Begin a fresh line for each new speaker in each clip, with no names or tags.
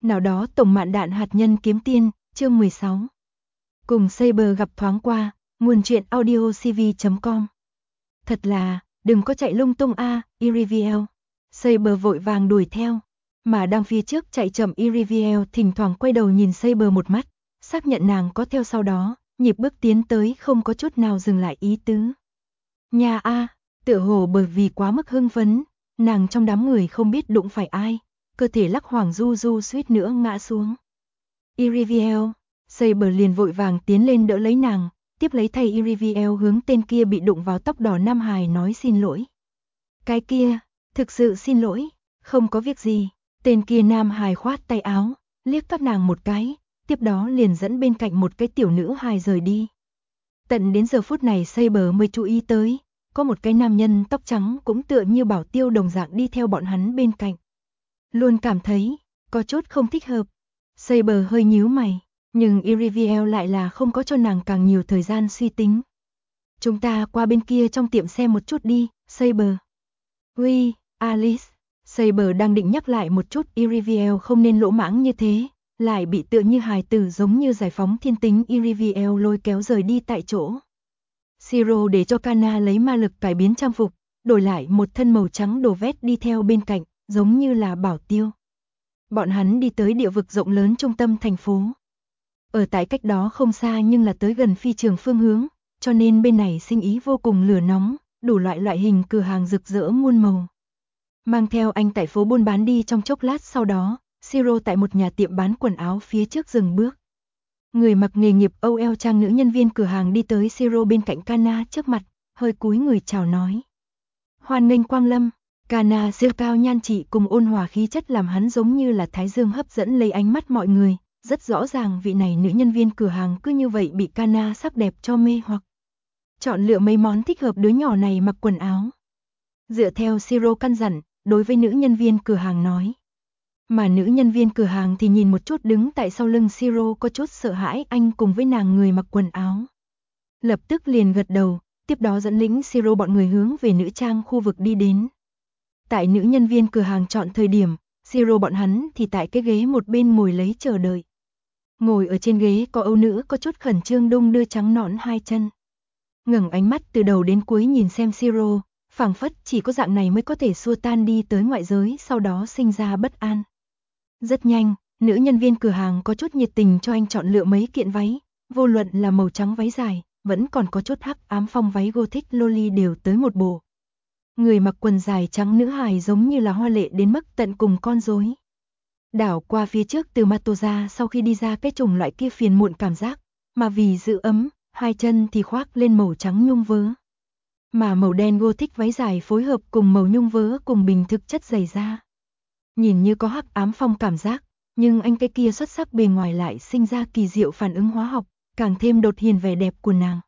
Nào đó tổng mạn đạn hạt nhân kiếm tiên, chương 16. Cùng Saber gặp thoáng qua, nguồn truyện audiocv.com. Thật là, đừng có chạy lung tung a, Iriviel. Saber vội vàng đuổi theo, mà đang phía trước chạy chậm Iriviel thỉnh thoảng quay đầu nhìn Saber một mắt, xác nhận nàng có theo sau đó, nhịp bước tiến tới không có chút nào dừng lại ý tứ. Nhà a, tựa hồ bởi vì quá mức hưng phấn, nàng trong đám người không biết đụng phải ai, cơ thể lắc hoàng du du suýt nữa ngã xuống. Iriviel, Saber liền vội vàng tiến lên đỡ lấy nàng, tiếp lấy thay Iriviel hướng tên kia bị đụng vào tóc đỏ nam hài nói xin lỗi. Cái kia, thực sự xin lỗi, không có việc gì. Tên kia nam hài khoát tay áo, liếc các nàng một cái, tiếp đó liền dẫn bên cạnh một cái tiểu nữ hài rời đi. Tận đến giờ phút này Saber mới chú ý tới, có một cái nam nhân tóc trắng cũng tựa như bảo tiêu đồng dạng đi theo bọn hắn bên cạnh. Luôn cảm thấy, có chút không thích hợp. Saber hơi nhíu mày, nhưng Iriviel lại là không có cho nàng càng nhiều thời gian suy tính. Chúng ta qua bên kia trong tiệm xem một chút đi, Saber. Uy, Alice. Saber đang định nhắc lại một chút Iriviel không nên lỗ mãng như thế, lại bị tựa như hài tử giống như giải phóng thiên tính Iriviel lôi kéo rời đi tại chỗ. Siro để cho Kana lấy ma lực cải biến trang phục, đổi lại một thân màu trắng đồ vét đi theo bên cạnh, giống như là bảo tiêu. Bọn hắn đi tới địa vực rộng lớn trung tâm thành phố. Ở tại cách đó không xa nhưng là tới gần phi trường phương hướng, cho nên bên này sinh ý vô cùng lửa nóng, đủ loại hình cửa hàng rực rỡ muôn màu. Mang theo anh tại phố buôn bán đi trong chốc lát sau đó, Siro tại một nhà tiệm bán quần áo phía trước dừng bước. Người mặc nghề nghiệp OL trang nữ nhân viên cửa hàng đi tới Siro bên cạnh Kana trước mặt, hơi cúi người chào nói. Hoan nghênh quang lâm. Kana siêu cao nhan trị cùng ôn hòa khí chất làm hắn giống như là thái dương hấp dẫn lấy ánh mắt mọi người, rất rõ ràng vị này nữ nhân viên cửa hàng cứ như vậy bị Kana sắc đẹp cho mê hoặc. Chọn lựa mấy món thích hợp đứa nhỏ này mặc quần áo. Dựa theo Siro căn dặn, đối với nữ nhân viên cửa hàng nói. Mà nữ nhân viên cửa hàng thì nhìn một chút đứng tại sau lưng Siro có chút sợ hãi anh cùng với nàng người mặc quần áo. Lập tức liền gật đầu, tiếp đó dẫn lĩnh Siro bọn người hướng về nữ trang khu vực đi đến. Tại nữ nhân viên cửa hàng chọn thời điểm, Siro bọn hắn thì tại cái ghế một bên ngồi lấy chờ đợi. Ngồi ở trên ghế có âu nữ có chút khẩn trương đung đưa trắng nõn hai chân. Ngẩng ánh mắt từ đầu đến cuối nhìn xem Siro, phảng phất chỉ có dạng này mới có thể xua tan đi tới ngoại giới sau đó sinh ra bất an. Rất nhanh, nữ nhân viên cửa hàng có chút nhiệt tình cho anh chọn lựa mấy kiện váy, vô luận là màu trắng váy dài, vẫn còn có chút hắc ám phong váy gothic loli đều tới một bộ. Người mặc quần dài trắng nữ hài giống như là hoa lệ đến mức tận cùng con rối. Đảo qua phía trước từ Matoza sau khi đi ra cái chủng loại kia phiền muộn cảm giác, mà vì giữ ấm, hai chân thì khoác lên màu trắng nhung vớ. Mà màu đen gothic váy dài phối hợp cùng màu nhung vớ cùng bình thực chất dày da. Nhìn như có hắc ám phong cảm giác, nhưng anh cái kia xuất sắc bề ngoài lại sinh ra kỳ diệu phản ứng hóa học, càng thêm đột hiện vẻ đẹp của nàng.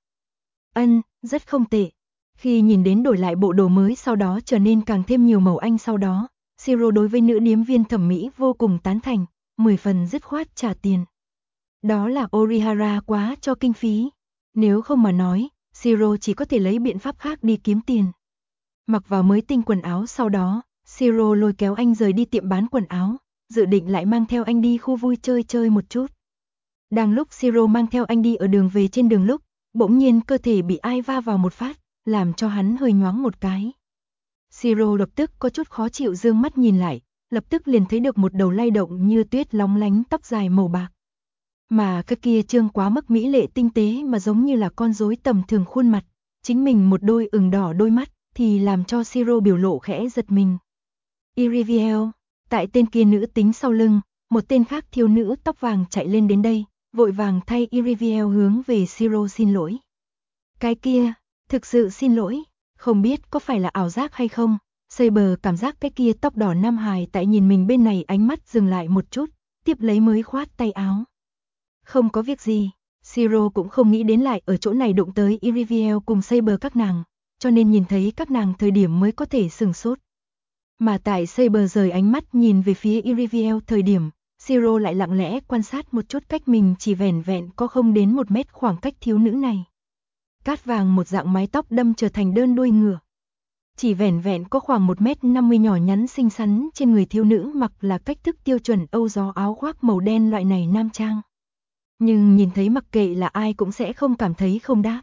Rất không tệ. Khi nhìn đến đổi lại bộ đồ mới sau đó trở nên càng thêm nhiều màu anh sau đó, Siro đối với nữ điếm viên thẩm mỹ vô cùng tán thành, 10 phần dứt khoát trả tiền. Đó là Orihara quá cho kinh phí. Nếu không mà nói, Siro chỉ có thể lấy biện pháp khác đi kiếm tiền. Mặc vào mới tinh quần áo sau đó, Siro lôi kéo anh rời đi tiệm bán quần áo, dự định lại mang theo anh đi khu vui chơi một chút. Đang lúc Siro mang theo anh đi ở đường về trên đường lúc, bỗng nhiên cơ thể bị ai va vào một phát, làm cho hắn hơi nhoáng một cái. Siro lập tức có chút khó chịu dương mắt nhìn lại, lập tức liền thấy được một đầu lay động như tuyết lóng lánh tóc dài màu bạc. Mà cái kia trương quá mức mỹ lệ tinh tế mà giống như là con rối tầm thường khuôn mặt, chính mình một đôi ửng đỏ đôi mắt, thì làm cho Siro biểu lộ khẽ giật mình. Iriviel, tại tên kia nữ tính sau lưng, một tên khác thiếu nữ tóc vàng chạy lên đến đây, vội vàng thay Iriviel hướng về Siro xin lỗi. Cái kia, thực sự xin lỗi, không biết có phải là ảo giác hay không, Saber cảm giác cái kia tóc đỏ nam hài tại nhìn mình bên này ánh mắt dừng lại một chút, tiếp lấy mới khoát tay áo. Không có việc gì, Siro cũng không nghĩ đến lại ở chỗ này đụng tới Iriviel cùng Saber các nàng, cho nên nhìn thấy các nàng thời điểm mới có thể sửng sốt. Mà tại Saber rời ánh mắt nhìn về phía Iriviel thời điểm, Siro lại lặng lẽ quan sát một chút cách mình chỉ vẻn vẹn có không đến 1 mét khoảng cách thiếu nữ này. Cát vàng một dạng mái tóc đâm trở thành đơn đuôi ngựa. chỉ vẻn vẹn có khoảng 1m50 nhỏ nhắn xinh xắn, trên người thiếu nữ mặc là cách thức tiêu chuẩn Âu gió, áo khoác màu đen loại này nam trang. Nhưng nhìn thấy mặc kệ là ai cũng sẽ không cảm thấy không đáp.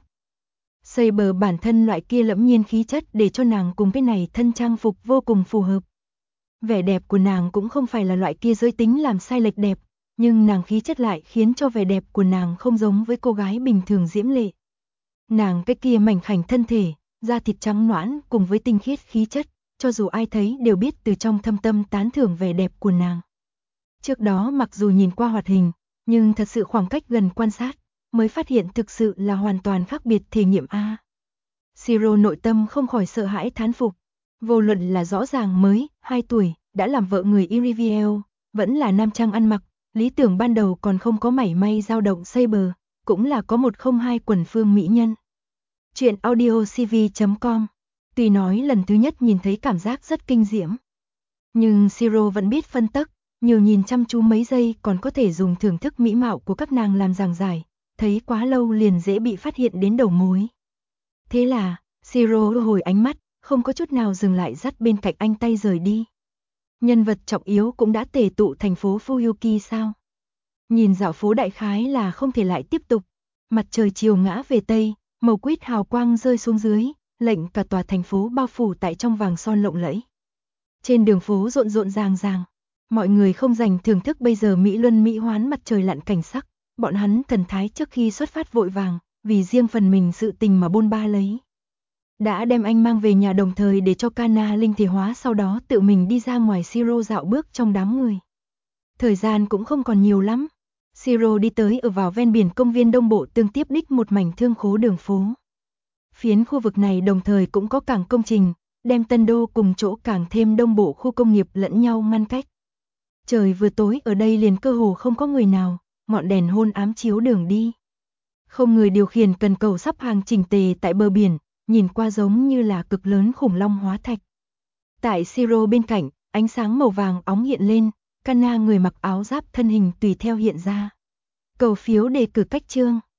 Saber bản thân loại kia lẫm nhiên khí chất để cho nàng cùng cái này thân trang phục vô cùng phù hợp. Vẻ đẹp của nàng cũng không phải là loại kia giới tính làm sai lệch đẹp, nhưng nàng khí chất lại khiến cho vẻ đẹp của nàng không giống với cô gái bình thường diễm lệ. Nàng cái kia mảnh khảnh thân thể, da thịt trắng nõn cùng với tinh khiết khí chất, cho dù ai thấy đều biết từ trong thâm tâm tán thưởng vẻ đẹp của nàng. Trước đó mặc dù nhìn qua hoạt hình, nhưng thật sự khoảng cách gần quan sát, mới phát hiện thực sự là hoàn toàn khác biệt thể nghiệm a. Shiro nội tâm không khỏi sợ hãi thán phục, vô luận là rõ ràng mới 2 tuổi, đã làm vợ người Iriviel, vẫn là nam trang ăn mặc, lý tưởng ban đầu còn không có mảy may dao động Saber, cũng là có 102 quần phương mỹ nhân. Chuyện audiocv.com. Tuy nói lần thứ nhất nhìn thấy cảm giác rất kinh diễm, nhưng Shiro vẫn biết phân tắc, nhiều nhìn chăm chú mấy giây còn có thể dùng thưởng thức mỹ mạo của các nàng làm giảng giải, thấy quá lâu liền dễ bị phát hiện đến đầu mối. Thế là, Shiro hồi ánh mắt, không có chút nào dừng lại dắt bên cạnh anh tay rời đi. Nhân vật trọng yếu cũng đã tề tụ thành phố Fuyuki sao? Nhìn dạo phố đại khái là không thể lại tiếp tục. Mặt trời chiều ngã về tây, màu quýt hào quang rơi xuống dưới, lệnh cả tòa thành phố bao phủ tại trong vàng son lộng lẫy. Trên đường phố rộn rộn ràng ràng, mọi người không dành thưởng thức bây giờ mỹ luân mỹ hoán mặt trời lặn cảnh sắc, bọn hắn thần thái trước khi xuất phát vội vàng, vì riêng phần mình sự tình mà bôn ba lấy. Đã đem anh mang về nhà đồng thời để cho Kana linh thể hóa, sau đó tự mình đi ra ngoài Shiro dạo bước trong đám người. Thời gian cũng không còn nhiều lắm. Shiro đi tới ở vào ven biển công viên Đông Bộ tương tiếp đích một mảnh thương khố đường phố. Phiến khu vực này đồng thời cũng có cảng công trình, đem Tân Đô cùng chỗ cảng thêm Đông Bộ khu công nghiệp lẫn nhau ngăn cách. Trời vừa tối ở đây liền cơ hồ không có người nào, ngọn đèn hôn ám chiếu đường đi. Không người điều khiển cần cầu sắp hàng chỉnh tề tại bờ biển, nhìn qua giống như là cực lớn khủng long hóa thạch. Tại Shiro bên cạnh, ánh sáng màu vàng óng hiện lên, Kana người mặc áo giáp thân hình tùy theo hiện ra. Cầu phiếu đề cử cách chương.